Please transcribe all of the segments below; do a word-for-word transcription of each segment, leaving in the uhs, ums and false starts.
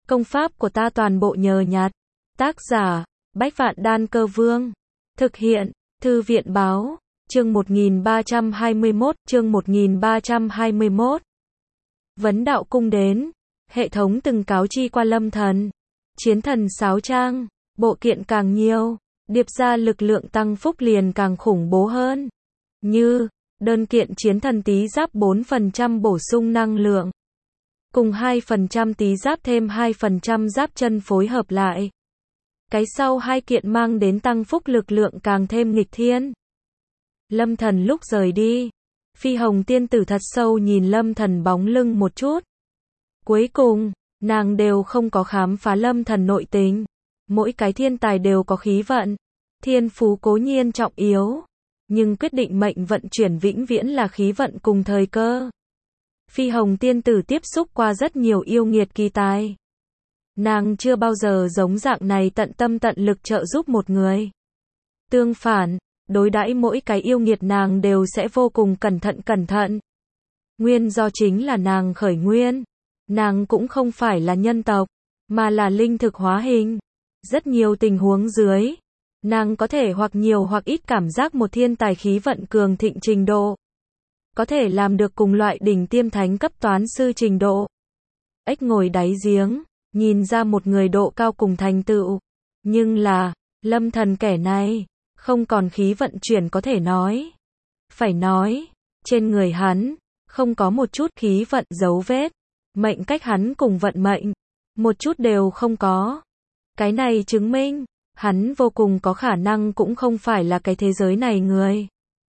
Công pháp của ta toàn bộ nhờ nhặt. Tác giả, Bách Vạn Đan Cơ Vương. Thực hiện, Thư viện Báo. Chương một nghìn ba trăm hai mươi mốt, chương một nghìn ba trăm hai mươi mốt. Vấn đạo cung đến. Hệ thống từng cáo chi qua Lâm Thần. Chiến thần sáo trang, bộ kiện càng nhiều, điệp ra lực lượng tăng phúc liền càng khủng bố hơn. Như, đơn kiện chiến thần tí giáp bốn phần trăm bổ sung năng lượng. Cùng hai phần trăm tí giáp thêm hai phần trăm giáp chân phối hợp lại. Cái sau hai kiện mang đến tăng phúc lực lượng càng thêm nghịch thiên. Lâm Thần lúc rời đi, Phi Hồng tiên tử thật sâu nhìn Lâm Thần bóng lưng một chút. Cuối cùng, nàng đều không có khám phá Lâm Thần nội tình. Mỗi cái thiên tài đều có khí vận. Thiên phú cố nhiên trọng yếu, nhưng quyết định mệnh vận chuyển vĩnh viễn là khí vận cùng thời cơ. Phi Hồng tiên tử tiếp xúc qua rất nhiều yêu nghiệt kỳ tài. Nàng chưa bao giờ giống dạng này tận tâm tận lực trợ giúp một người. Tương phản, đối đãi mỗi cái yêu nghiệt nàng đều sẽ vô cùng cẩn thận cẩn thận. Nguyên do chính là nàng khởi nguyên. Nàng cũng không phải là nhân tộc, mà là linh thực hóa hình. Rất nhiều tình huống dưới, nàng có thể hoặc nhiều hoặc ít cảm giác một thiên tài khí vận cường thịnh trình độ. Có thể làm được cùng loại đỉnh tiêm thánh cấp toán sư trình độ. Ếch ngồi đáy giếng, nhìn ra một người độ cao cùng thành tựu. Nhưng là, Lâm Thần kẻ này, không còn khí vận chuyển có thể nói. Phải nói, trên người hắn, không có một chút khí vận dấu vết. Mệnh cách hắn cùng vận mệnh, một chút đều không có. Cái này chứng minh, hắn vô cùng có khả năng cũng không phải là cái thế giới này người.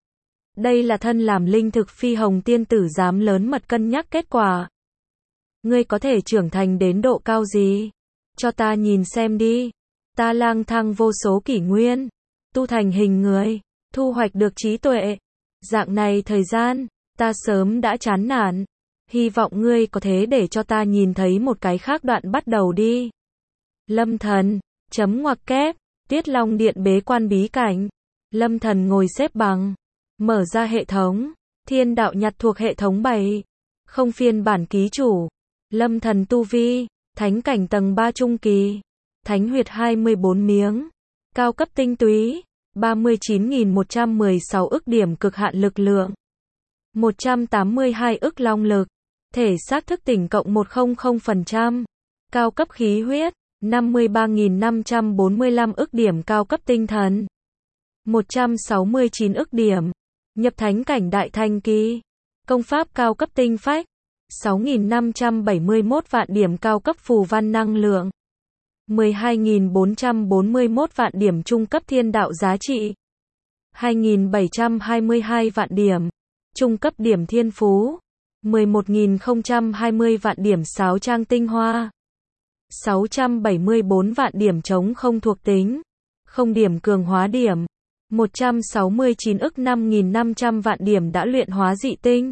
Đây là thân làm linh thực Phi Hồng tiên tử dám lớn mật cân nhắc kết quả. Ngươi có thể trưởng thành đến độ cao gì? Cho ta nhìn xem đi. Ta lang thang vô số kỷ nguyên, tu thành hình người, thu hoạch được trí tuệ. Dạng này thời gian, ta sớm đã chán nản. Hy vọng ngươi có thể để cho ta nhìn thấy một cái khác đoạn bắt đầu đi. Lâm Thần, chấm ngoặc kép, Tuyết Long Điện bế quan bí cảnh. Lâm Thần ngồi xếp bằng, mở ra hệ thống, thiên đạo nhặt thuộc hệ thống bảy. Không phiên bản ký chủ. Lâm Thần tu vi, thánh cảnh tầng ba trung kỳ. Thánh huyệt hai mươi bốn miếng. Cao cấp tinh túy, ba mươi chín nghìn một trăm mười sáu ức điểm cực hạn lực lượng. một trăm tám mươi hai ức long lực. Thể xác thức tỉnh cộng một trăm phần trăm. Cao cấp khí huyết, năm mươi ba nghìn năm trăm bốn mươi lăm ức điểm cao cấp tinh thần. một trăm sáu mươi chín ức điểm. Nhập thánh cảnh đại thành kỳ. Công pháp cao cấp tinh phách. sáu nghìn năm trăm bảy mươi mốt vạn điểm cao cấp phù văn năng lượng. mười hai nghìn bốn trăm bốn mươi mốt vạn điểm trung cấp thiên đạo giá trị. hai nghìn bảy trăm hai mươi hai vạn điểm. Trung cấp điểm thiên phú. mười một nghìn không trăm hai mươi vạn điểm sáo trang tinh hoa. sáu trăm bảy mươi bốn vạn điểm chống không thuộc tính. Không điểm cường hóa điểm. một trăm sáu mươi chín ức năm nghìn năm trăm vạn điểm đã luyện hóa dị tinh.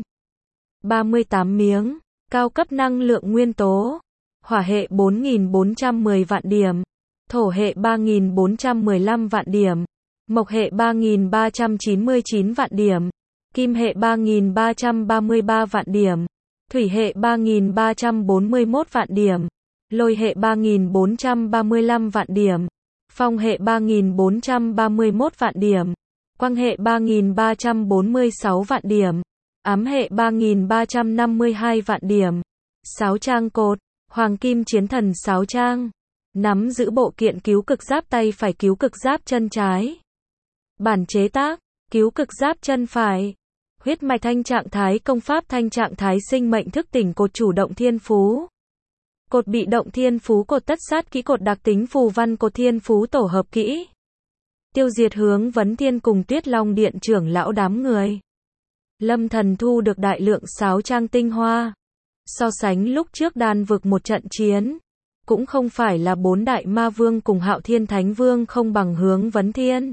ba mươi tám miếng. Cao cấp năng lượng nguyên tố. Hỏa hệ bốn nghìn bốn trăm mười vạn điểm. Thổ hệ ba nghìn bốn trăm mười lăm vạn điểm. Mộc hệ ba nghìn ba trăm chín mươi chín vạn điểm. Kim hệ ba nghìn ba trăm ba mươi ba vạn điểm. Thủy hệ ba nghìn ba trăm bốn mươi mốt vạn điểm. Lôi hệ ba nghìn bốn trăm ba mươi lăm vạn điểm. Phong hệ ba nghìn bốn trăm ba mươi mốt vạn điểm. Quang hệ ba nghìn ba trăm bốn mươi sáu vạn điểm. Ám hệ ba nghìn ba trăm năm mươi hai vạn điểm. Sáo trang cột, Hoàng Kim Chiến Thần sáo trang. Nắm giữ bộ kiện cứu cực giáp tay phải cứu cực giáp chân trái. Bản chế tác, cứu cực giáp chân phải. Huyết mạch thanh trạng thái công pháp thanh trạng thái sinh mệnh thức tỉnh cột chủ động thiên phú. Cột bị động thiên phú cột tất sát kỹ cột đặc tính phù văn cột thiên phú tổ hợp kỹ. Tiêu diệt hướng vấn thiên cùng Tuyết Long Điện trưởng lão đám người. Lâm Thần thu được đại lượng sáo trang tinh hoa. So sánh lúc trước đan vực một trận chiến, cũng không phải là bốn đại ma vương cùng Hạo Thiên Thánh Vương không bằng hướng vấn thiên.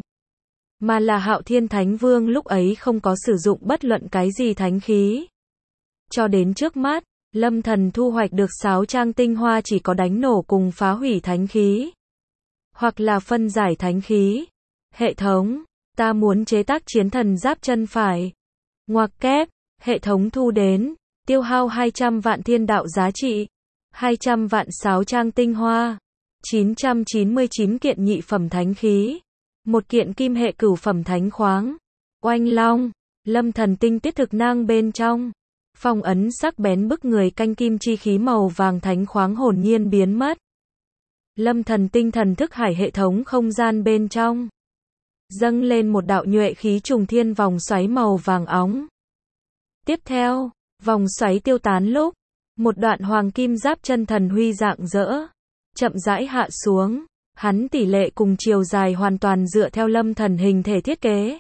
Mà là Hạo Thiên Thánh Vương lúc ấy không có sử dụng bất luận cái gì thánh khí. Cho đến trước mắt, Lâm Thần thu hoạch được sáo trang tinh hoa chỉ có đánh nổ cùng phá hủy thánh khí. Hoặc là phân giải thánh khí. Hệ thống, ta muốn chế tác chiến thần giáp chân phải. Ngoặc kép, hệ thống thu đến, tiêu hao hai trăm vạn thiên đạo giá trị. hai trăm vạn sáo trang tinh hoa, chín trăm chín mươi chín kiện nhị phẩm thánh khí, một kiện kim hệ cửu phẩm thánh khoáng, oanh long, lâm thần tinh tiết thực nang bên trong, phong ấn sắc bén bức người canh kim chi khí màu vàng thánh khoáng hồn nhiên biến mất. Lâm thần tinh thần thức hải hệ thống không gian bên trong, dâng lên một đạo nhuệ khí trùng thiên vòng xoáy màu vàng óng. Tiếp theo, vòng xoáy tiêu tán lúc, một đoạn hoàng kim giáp chân thần huy rạng rỡ, chậm rãi hạ xuống, hắn tỷ lệ cùng chiều dài hoàn toàn dựa theo lâm thần hình thể thiết kế.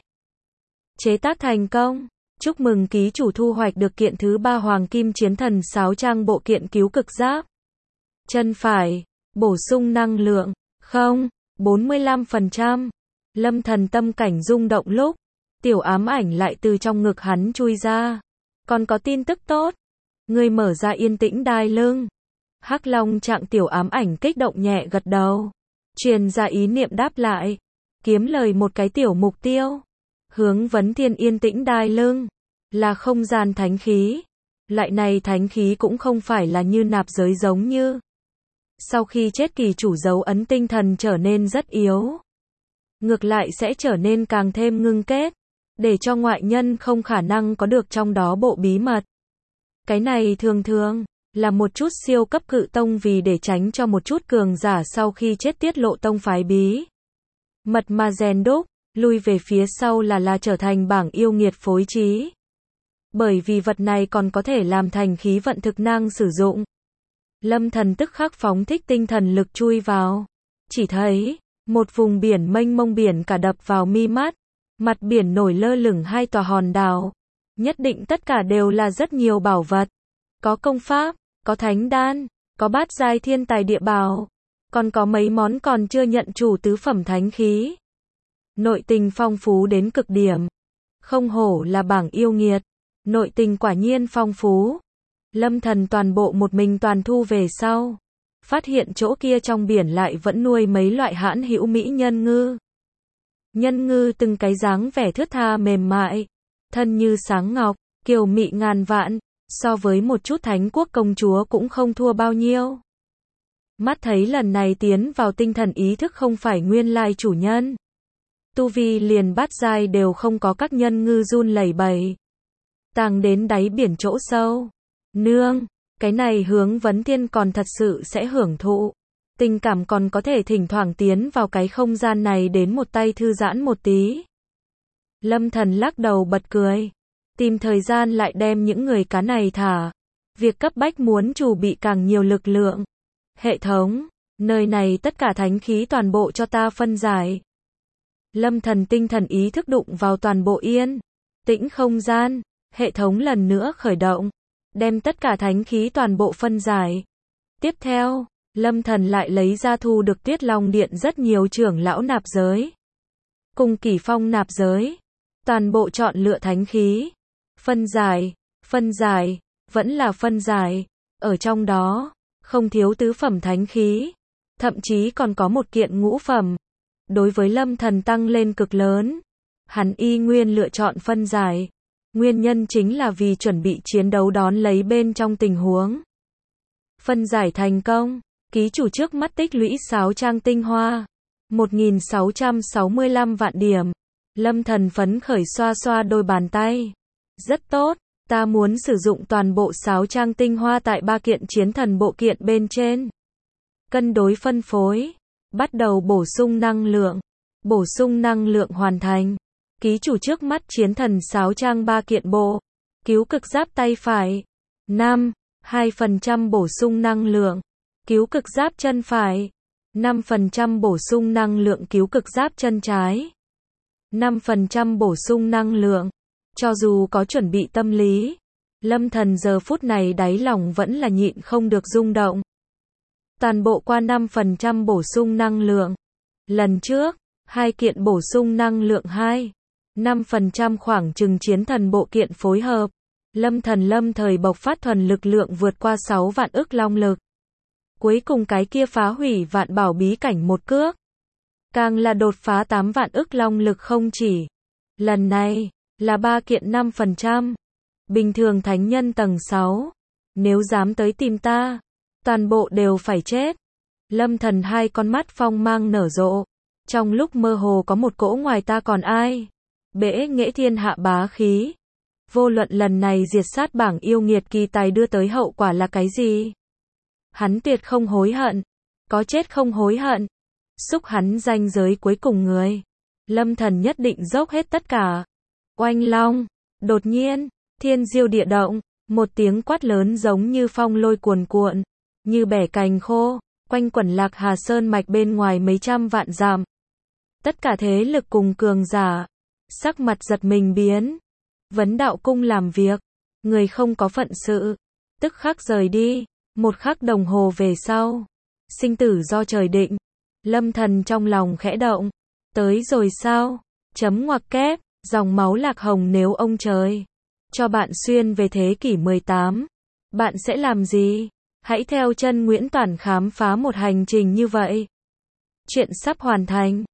Chế tác thành công, chúc mừng ký chủ thu hoạch được kiện thứ ba hoàng kim chiến thần sáo trang bộ kiện cứu cực giáp. Chân phải, bổ sung năng lượng, không, bốn mươi lăm phần trăm. Lâm thần tâm cảnh rung động lúc, tiểu ám ảnh lại từ trong ngực hắn chui ra. Còn có tin tức tốt. Người mở ra yên tĩnh đai lưng. Hắc Long trạng tiểu ám ảnh kích động nhẹ gật đầu. Truyền ra ý niệm đáp lại. Kiếm lời một cái tiểu mục tiêu. Hướng vấn thiên yên tĩnh đai lưng. Là không gian thánh khí. Loại này thánh khí cũng không phải là như nạp giới giống như. Sau khi chết kỳ chủ dấu ấn tinh thần trở nên rất yếu. Ngược lại sẽ trở nên càng thêm ngưng kết. Để cho ngoại nhân không khả năng có được trong đó bộ bí mật. Cái này thường thường là một chút siêu cấp cự tông vì để tránh cho một chút cường giả sau khi chết tiết lộ tông phái bí mật mà rèn đúc, lui về phía sau là là trở thành bảng yêu nghiệt phối trí. Bởi vì vật này còn có thể làm thành khí vận thực năng sử dụng. Lâm thần tức khắc phóng thích tinh thần lực chui vào. Chỉ thấy, một vùng biển mênh mông biển cả đập vào mi mắt. Mặt biển nổi lơ lửng hai tòa hòn đảo. Nhất định tất cả đều là rất nhiều bảo vật. Có công pháp, có thánh đan, có bát giai thiên tài địa bảo. Còn có mấy món còn chưa nhận chủ tứ phẩm thánh khí. Nội tình phong phú đến cực điểm. Không hổ là bảng yêu nghiệt. Nội tình quả nhiên phong phú. Lâm thần toàn bộ một mình toàn thu về sau. Phát hiện chỗ kia trong biển lại vẫn nuôi mấy loại hãn hữu mỹ nhân ngư. Nhân ngư từng cái dáng vẻ thướt tha mềm mại. Thân như sáng ngọc, kiều mị ngàn vạn. So với một chút thánh quốc công chúa cũng không thua bao nhiêu. Mắt thấy lần này tiến vào tinh thần ý thức không phải nguyên lai chủ nhân. Tu vi liền bát giai đều không có các nhân ngư run lẩy bẩy. Tàng đến đáy biển chỗ sâu. Nương, cái này hướng vấn thiên còn thật sự sẽ hưởng thụ. Tình cảm còn có thể thỉnh thoảng tiến vào cái không gian này đến một tay thư giãn một tí. Lâm thần lắc đầu bật cười. Tìm thời gian lại đem những người cá này thả. Việc cấp bách muốn chủ bị càng nhiều lực lượng. Hệ thống, nơi này tất cả thánh khí toàn bộ cho ta phân giải. Lâm thần tinh thần ý thức đụng vào toàn bộ yên tĩnh không gian. Hệ thống lần nữa khởi động. Đem tất cả thánh khí toàn bộ phân giải. Tiếp theo, Lâm thần lại lấy ra thu được Tuyết Long Điện rất nhiều trưởng lão nạp giới. Cùng Kỷ Phong nạp giới. Toàn bộ chọn lựa thánh khí. Phân giải, phân giải, vẫn là phân giải. Ở trong đó, không thiếu tứ phẩm thánh khí. Thậm chí còn có một kiện ngũ phẩm. Đối với Lâm thần tăng lên cực lớn. Hắn y nguyên lựa chọn phân giải. Nguyên nhân chính là vì chuẩn bị chiến đấu đón lấy bên trong tình huống. Phân giải thành công, ký chủ trước mắt tích lũy sáo trang tinh hoa. một nghìn sáu trăm sáu mươi lăm vạn điểm. Lâm thần phấn khởi xoa xoa đôi bàn tay. Rất tốt, ta muốn sử dụng toàn bộ sáo trang tinh hoa tại ba kiện chiến thần bộ kiện bên trên. Cân đối phân phối. Bắt đầu bổ sung năng lượng. Bổ sung năng lượng hoàn thành. Ký chủ trước mắt chiến thần sáo trang ba kiện bộ. Cứu cực giáp tay phải. năm. hai phần trăm bổ sung năng lượng. Cứu cực giáp chân phải. năm phần trăm bổ sung năng lượng cứu cực giáp chân trái. năm phần trăm bổ sung năng lượng. Cho dù có chuẩn bị tâm lý. Lâm thần giờ phút này đáy lòng vẫn là nhịn không được rung động. Toàn bộ qua năm phần trăm bổ sung năng lượng. Lần trước, hai kiện bổ sung năng lượng hai. năm phần trăm khoảng chừng chiến thần bộ kiện phối hợp. Lâm thần lâm thời bộc phát thuần lực lượng vượt qua sáu vạn ức long lực. Cuối cùng cái kia phá hủy vạn bảo bí cảnh một cước. Càng là đột phá tám vạn ức long lực không chỉ. Lần này, là ba kiện năm phần trăm. Bình thường thánh nhân tầng sáu. Nếu dám tới tìm ta, Toàn bộ đều phải chết. Lâm Thần hai con mắt phong mang nở rộ. Trong lúc mơ hồ có một cỗ ngoài ta còn ai. Bẽ nghệ thiên hạ bá khí. Vô luận lần này diệt sát bảng yêu nghiệt kỳ tài đưa tới hậu quả là cái gì? Hắn tuyệt không hối hận. Có chết không hối hận. Xúc hắn ranh giới cuối cùng người. Lâm Thần nhất định dốc hết tất cả. Oanh long. Đột nhiên, thiên diêu địa động. Một tiếng quát lớn giống như phong lôi cuồn cuộn. Như bẻ cành khô. Quanh quẩn Lạc Hà Sơn mạch bên ngoài mấy trăm vạn dặm. Tất cả thế lực cùng cường giả. Sắc mặt giật mình biến. Vấn đạo cung làm việc. Người không có phận sự. Tức khắc rời đi. Một khắc đồng hồ về sau. Sinh tử do trời định. Lâm Thần trong lòng khẽ động. Tới rồi sao? Chấm ngoặc kép. Dòng máu Lạc Hồng nếu ông trời cho bạn xuyên về thế kỷ mười tám. Bạn sẽ làm gì? Hãy theo chân Nguyễn Toản khám phá một hành trình như vậy. Chuyện sắp hoàn thành.